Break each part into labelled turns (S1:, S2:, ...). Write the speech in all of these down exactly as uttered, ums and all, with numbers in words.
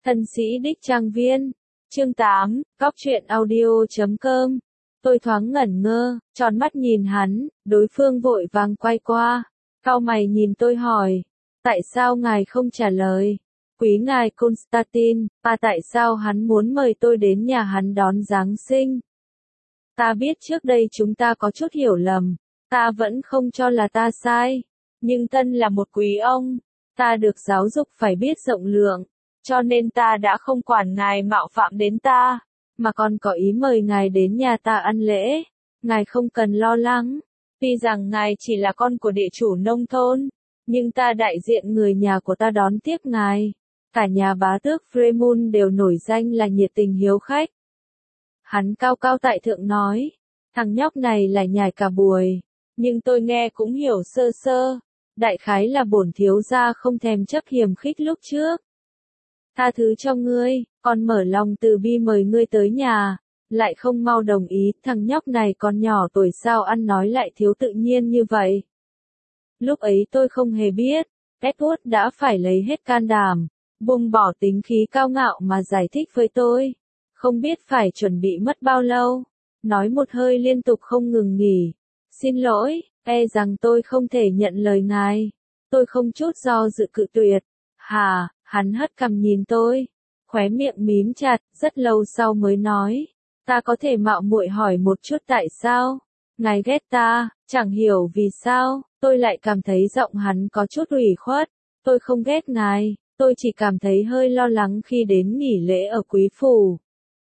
S1: Thân sĩ đích trang viên. Chương tám, Cóc truyện audio chấm com. Tôi thoáng ngẩn ngơ, tròn mắt nhìn hắn, đối phương vội vàng quay qua. Cau mày nhìn tôi hỏi. Tại sao ngài không trả lời? Quý ngài Constantine, à tại sao hắn muốn mời tôi đến nhà hắn đón Giáng sinh? Ta biết trước đây chúng ta có chút hiểu lầm. Ta vẫn không cho là ta sai. Nhưng thân là một quý ông, ta được giáo dục phải biết rộng lượng. Cho nên ta đã không quản ngài mạo phạm đến ta, mà còn có ý mời ngài đến nhà ta ăn lễ. Ngài không cần lo lắng. Tuy rằng ngài chỉ là con của địa chủ nông thôn, nhưng ta đại diện người nhà của ta đón tiếp ngài. Cả nhà bá tước Freemun đều nổi danh là nhiệt tình hiếu khách. Hắn cao cao tại thượng nói, thằng nhóc này lại nhải cả buổi, nhưng tôi nghe cũng hiểu sơ sơ. Đại khái là bổn thiếu gia không thèm chấp hiềm khích lúc trước. Tha thứ cho ngươi, con mở lòng từ bi mời ngươi tới nhà, lại không mau đồng ý, thằng nhóc này còn nhỏ tuổi sao ăn nói lại thiếu tự nhiên như vậy. Lúc ấy tôi không hề biết, Edward đã phải lấy hết can đảm, buông bỏ tính khí cao ngạo mà giải thích với tôi. Không biết phải chuẩn bị mất bao lâu, nói một hơi liên tục không ngừng nghỉ. Xin lỗi, e rằng tôi không thể nhận lời ngài. Tôi không chút do dự cự tuyệt. Hà, hắn hất cằm nhìn tôi, khóe miệng mím chặt, rất lâu sau mới nói. Ta có thể mạo muội hỏi một chút tại sao? Ngài ghét ta, chẳng hiểu vì sao, tôi lại cảm thấy giọng hắn có chút ủy khuất. Tôi không ghét ngài, tôi chỉ cảm thấy hơi lo lắng khi đến nghỉ lễ ở quý phủ.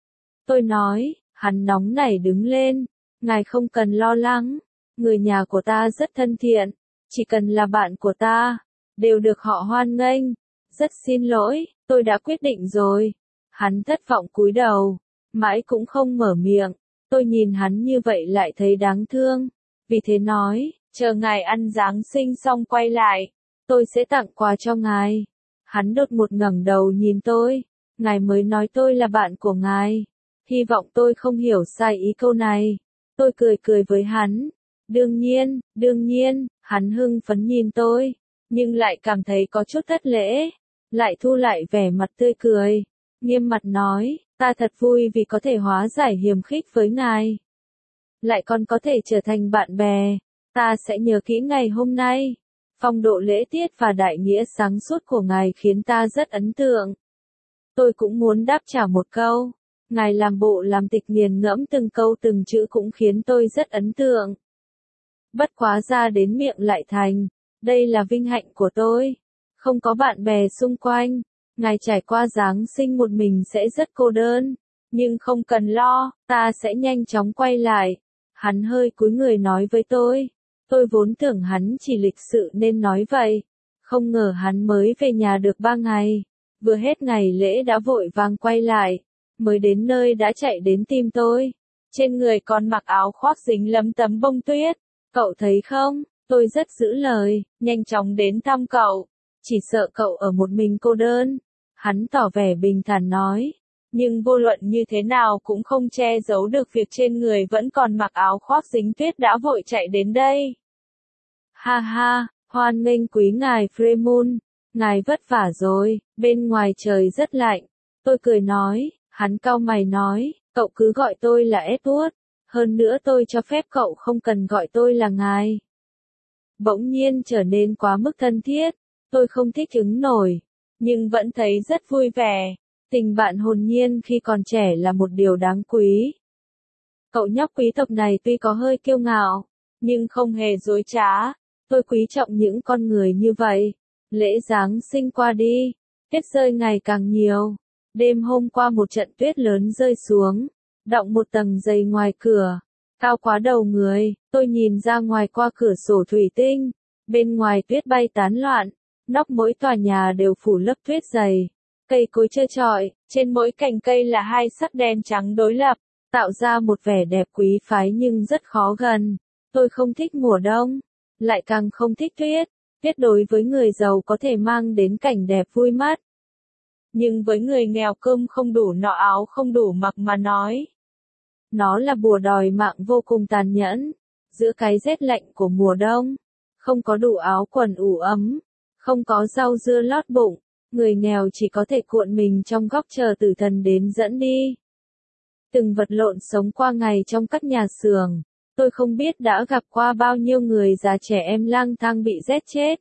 S1: Tôi nói, hắn nóng nảy đứng lên, ngài không cần lo lắng, người nhà của ta rất thân thiện, chỉ cần là bạn của ta, đều được họ hoan nghênh. Rất xin lỗi, tôi đã quyết định rồi. Hắn thất vọng cúi đầu, mãi cũng không mở miệng. Tôi nhìn hắn như vậy lại thấy đáng thương, vì thế nói, chờ ngài ăn Giáng sinh xong quay lại, tôi sẽ tặng quà cho ngài. Hắn đột ngột ngẩng đầu nhìn tôi, ngài mới nói tôi là bạn của ngài. Hy vọng tôi không hiểu sai ý câu này. Tôi cười cười với hắn. Đương nhiên, đương nhiên, hắn hưng phấn nhìn tôi, nhưng lại cảm thấy có chút thất lễ. Lại thu lại vẻ mặt tươi cười, nghiêm mặt nói, ta thật vui vì có thể hóa giải hiềm khích với ngài. Lại còn có thể trở thành bạn bè, ta sẽ nhớ kỹ ngày hôm nay. Phong độ lễ tiết và đại nghĩa sáng suốt của ngài khiến ta rất ấn tượng. Tôi cũng muốn đáp trả một câu, ngài làm bộ làm tịch nghiền ngẫm từng câu từng chữ cũng khiến tôi rất ấn tượng. Bất quá ra đến miệng lại thành, đây là vinh hạnh của tôi. Không có bạn bè xung quanh, ngài trải qua Giáng sinh một mình sẽ rất cô đơn, nhưng không cần lo, ta sẽ nhanh chóng quay lại. Hắn hơi cúi người nói với tôi, tôi vốn tưởng hắn chỉ lịch sự nên nói vậy, không ngờ hắn mới về nhà được ba ngày, vừa hết ngày lễ đã vội vàng quay lại, mới đến nơi đã chạy đến tìm tôi, trên người còn mặc áo khoác dính lấm tấm bông tuyết, cậu thấy không, tôi rất giữ lời, nhanh chóng đến thăm cậu. Chỉ sợ cậu ở một mình cô đơn. Hắn tỏ vẻ bình thản nói. Nhưng vô luận như thế nào cũng không che giấu được việc trên người vẫn còn mặc áo khoác dính tuyết đã vội chạy đến đây. Ha ha, hoan nghênh quý ngài Freemun. Ngài vất vả rồi, bên ngoài trời rất lạnh. Tôi cười nói, hắn cau mày nói, cậu cứ gọi tôi là Edward. Hơn nữa tôi cho phép cậu không cần gọi tôi là ngài. Bỗng nhiên trở nên quá mức thân thiết. Tôi không thích ứng nổi, nhưng vẫn thấy rất vui vẻ. Tình bạn hồn nhiên khi còn trẻ là một điều đáng quý. Cậu nhóc quý tộc này tuy có hơi kiêu ngạo, nhưng không hề dối trá. Tôi quý trọng những con người như vậy. Lễ Giáng sinh qua đi, tuyết rơi ngày càng nhiều. Đêm hôm qua một trận tuyết lớn rơi xuống, đọng một tầng dày ngoài cửa, cao quá đầu người. Tôi nhìn ra ngoài qua cửa sổ thủy tinh, bên ngoài tuyết bay tán loạn. Nóc mỗi tòa nhà đều phủ lớp tuyết dày, cây cối trơ trọi, trên mỗi cành cây là hai sắc đen trắng đối lập, tạo ra một vẻ đẹp quý phái nhưng rất khó gần. Tôi không thích mùa đông, lại càng không thích tuyết. Tuyết đối với người giàu có thể mang đến cảnh đẹp vui mắt. Nhưng với người nghèo cơm không đủ no áo không đủ mặc mà nói. Nó là bùa đòi mạng vô cùng tàn nhẫn. Giữa cái rét lạnh của mùa đông, không có đủ áo quần ủ ấm. Không có rau dưa lót bụng, người nghèo chỉ có thể cuộn mình trong góc chờ tử thần đến dẫn đi. Từng vật lộn sống qua ngày trong các nhà xưởng, tôi không biết đã gặp qua bao nhiêu người già trẻ em lang thang bị rét chết.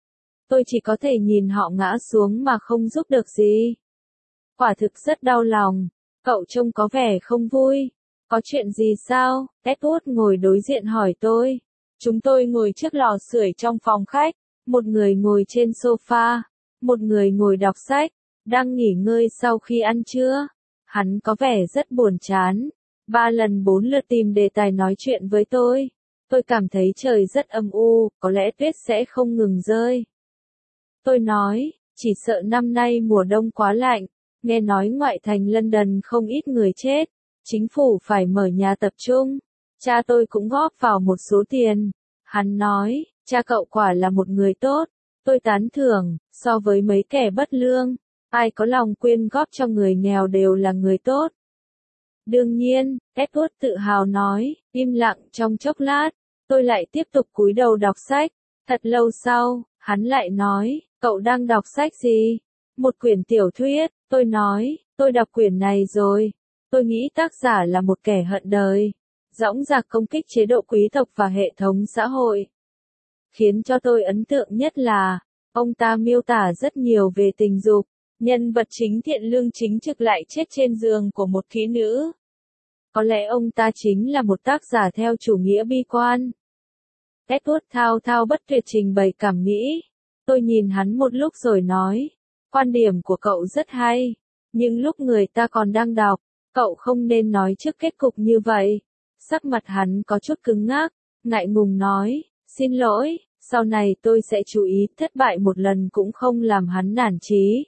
S1: Tôi chỉ có thể nhìn họ ngã xuống mà không giúp được gì. Quả thực rất đau lòng, cậu trông có vẻ không vui. Có chuyện gì sao? Edward ngồi đối diện hỏi tôi. Chúng tôi ngồi trước lò sưởi trong phòng khách, một người ngồi trên sofa, một người ngồi đọc sách, đang nghỉ ngơi sau khi ăn trưa. Hắn có vẻ rất buồn chán, ba lần bốn lượt tìm đề tài nói chuyện với tôi. Tôi cảm thấy trời rất âm u, có lẽ tuyết sẽ không ngừng rơi. Tôi nói, chỉ sợ năm nay mùa đông quá lạnh, nghe nói ngoại thành London không ít người chết, chính phủ phải mở nhà tập trung. Cha tôi cũng góp vào một số tiền. Hắn nói, cha cậu quả là một người tốt. Tôi tán thưởng, so với mấy kẻ bất lương, ai có lòng quyên góp cho người nghèo đều là người tốt. Đương nhiên, Edward tự hào nói, im lặng trong chốc lát, tôi lại tiếp tục cúi đầu đọc sách. Thật lâu sau, hắn lại nói, cậu đang đọc sách gì? Một quyển tiểu thuyết. Tôi nói, tôi đọc quyển này rồi. Tôi nghĩ tác giả là một kẻ hận đời, dõng dạc công kích chế độ quý tộc và hệ thống xã hội. Khiến cho tôi ấn tượng nhất là, ông ta miêu tả rất nhiều về tình dục, nhân vật chính thiện lương chính trực lại chết trên giường của một kỹ nữ. Có lẽ ông ta chính là một tác giả theo chủ nghĩa bi quan. Edward thao thao bất tuyệt trình bày cảm nghĩ. Tôi nhìn hắn một lúc rồi nói, quan điểm của cậu rất hay, nhưng lúc người ta còn đang đọc, cậu không nên nói trước kết cục như vậy. Sắc mặt hắn có chút cứng ngắc, ngại ngùng nói, xin lỗi, sau này tôi sẽ chú ý, thất bại một lần cũng không làm hắn nản chí.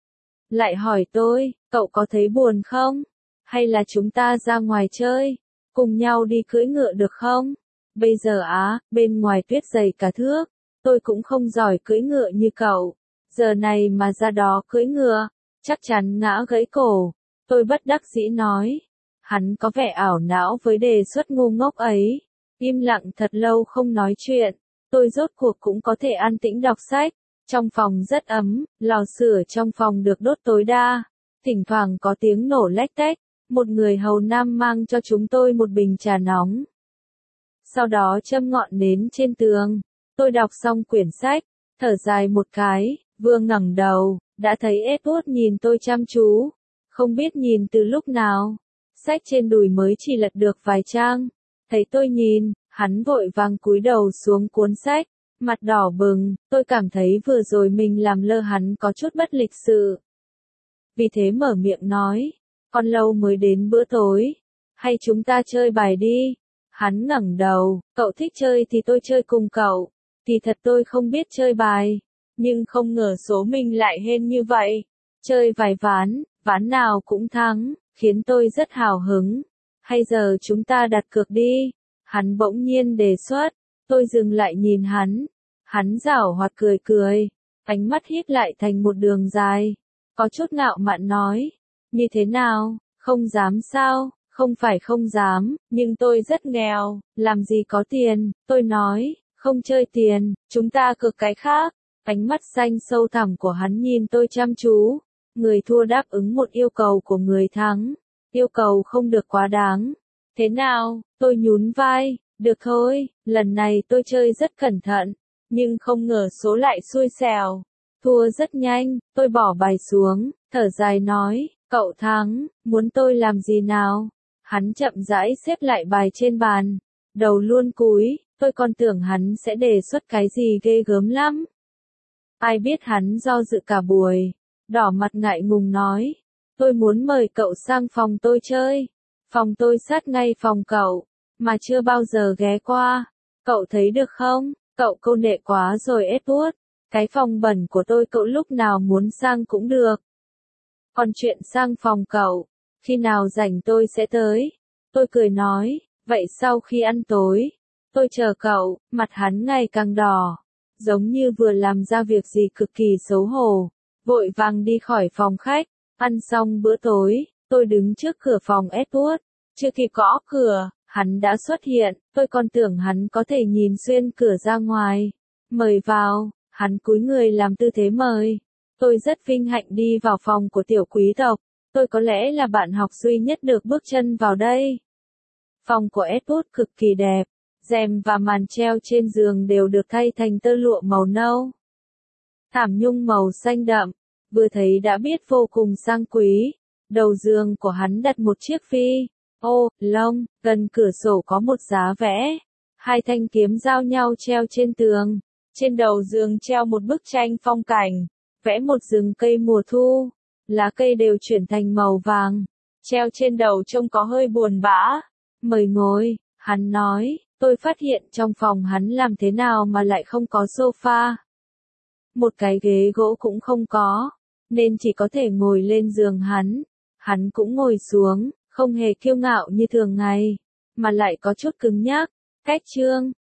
S1: Lại hỏi tôi, cậu có thấy buồn không? Hay là chúng ta ra ngoài chơi, cùng nhau đi cưỡi ngựa được không? Bây giờ á, bên ngoài tuyết dày cả thước, tôi cũng không giỏi cưỡi ngựa như cậu. Giờ này mà ra đó cưỡi ngựa, chắc chắn ngã gãy cổ. Tôi bất đắc dĩ nói. Hắn có vẻ ảo não với đề xuất ngu ngốc ấy. Im lặng thật lâu không nói chuyện. Tôi rốt cuộc cũng có thể an tĩnh đọc sách. Trong phòng rất ấm, lò sưởi trong phòng được đốt tối đa. Thỉnh thoảng có tiếng nổ lách tách. Một người hầu nam mang cho chúng tôi một bình trà nóng. Sau đó châm ngọn nến trên tường. Tôi đọc xong quyển sách, thở dài một cái, vừa ngẩng đầu, đã thấy Edward nhìn tôi chăm chú. Không biết nhìn từ lúc nào, sách trên đùi mới chỉ lật được vài trang. Thấy tôi nhìn, hắn vội vàng cúi đầu xuống cuốn sách, mặt đỏ bừng. Tôi cảm thấy vừa rồi mình làm lơ hắn có chút bất lịch sự. Vì thế mở miệng nói, còn lâu mới đến bữa tối, hay chúng ta chơi bài đi. Hắn ngẩng đầu, cậu thích chơi thì tôi chơi cùng cậu. Thì thật tôi không biết chơi bài, nhưng không ngờ số mình lại hên như vậy. Chơi vài ván, ván nào cũng thắng, khiến tôi rất hào hứng. Hay giờ chúng ta đặt cược đi. Hắn bỗng nhiên đề xuất. Tôi dừng lại nhìn hắn. Hắn giảo hoạt cười cười, ánh mắt híp lại thành một đường dài. Có chút ngạo mạn nói, như thế nào, không dám sao? Không phải không dám, nhưng tôi rất nghèo, làm gì có tiền. Tôi nói, không chơi tiền, chúng ta cược cái khác. Ánh mắt xanh sâu thẳm của hắn nhìn tôi chăm chú. Người thua đáp ứng một yêu cầu của người thắng. Yêu cầu không được quá đáng. Thế nào? Tôi nhún vai. Được thôi, lần này tôi chơi rất cẩn thận. Nhưng không ngờ số lại xui xẻo. Thua rất nhanh, tôi bỏ bài xuống, thở dài nói, cậu thắng, muốn tôi làm gì nào? Hắn chậm rãi xếp lại bài trên bàn. Đầu luôn cúi, tôi còn tưởng hắn sẽ đề xuất cái gì ghê gớm lắm. Ai biết hắn do dự cả buổi. Đỏ mặt ngại ngùng nói. Tôi muốn mời cậu sang phòng tôi chơi. Phòng tôi sát ngay phòng cậu, mà chưa bao giờ ghé qua. Cậu thấy được không? Cậu câu nệ quá rồi Edward. Cái phòng bẩn của tôi cậu lúc nào muốn sang cũng được. Còn chuyện sang phòng cậu, khi nào rảnh tôi sẽ tới. Tôi cười nói, vậy sau khi ăn tối, tôi chờ cậu. Mặt hắn ngày càng đỏ, giống như vừa làm ra việc gì cực kỳ xấu hổ. Vội vàng đi khỏi phòng khách. Ăn xong bữa tối, tôi đứng trước cửa phòng Edward. Chưa kịp gõ cửa, hắn đã xuất hiện. Tôi còn tưởng hắn có thể nhìn xuyên cửa ra ngoài. Mời vào. Hắn cúi người làm tư thế mời. Tôi rất vinh hạnh đi vào phòng của tiểu quý tộc. Tôi có lẽ là bạn học duy nhất được bước chân vào đây. Phòng của Edward cực kỳ đẹp. Rèm và màn treo trên giường đều được thay thành tơ lụa màu nâu. Thảm nhung màu xanh đậm. Vừa thấy đã biết vô cùng sang quý. Đầu giường của hắn đặt một chiếc phi. Ô, lông, gần cửa sổ có một giá vẽ. Hai thanh kiếm giao nhau treo trên tường. Trên đầu giường treo một bức tranh phong cảnh. Vẽ một rừng cây mùa thu. Lá cây đều chuyển thành màu vàng. Treo trên đầu trông có hơi buồn bã. Mời ngồi, hắn nói. Tôi phát hiện trong phòng hắn làm thế nào mà lại không có sofa. Một cái ghế gỗ cũng không có. Nên chỉ có thể ngồi lên giường hắn. Hắn cũng ngồi xuống, không hề kiêu ngạo như thường ngày. Mà lại có chút cứng nhắc. Cách chương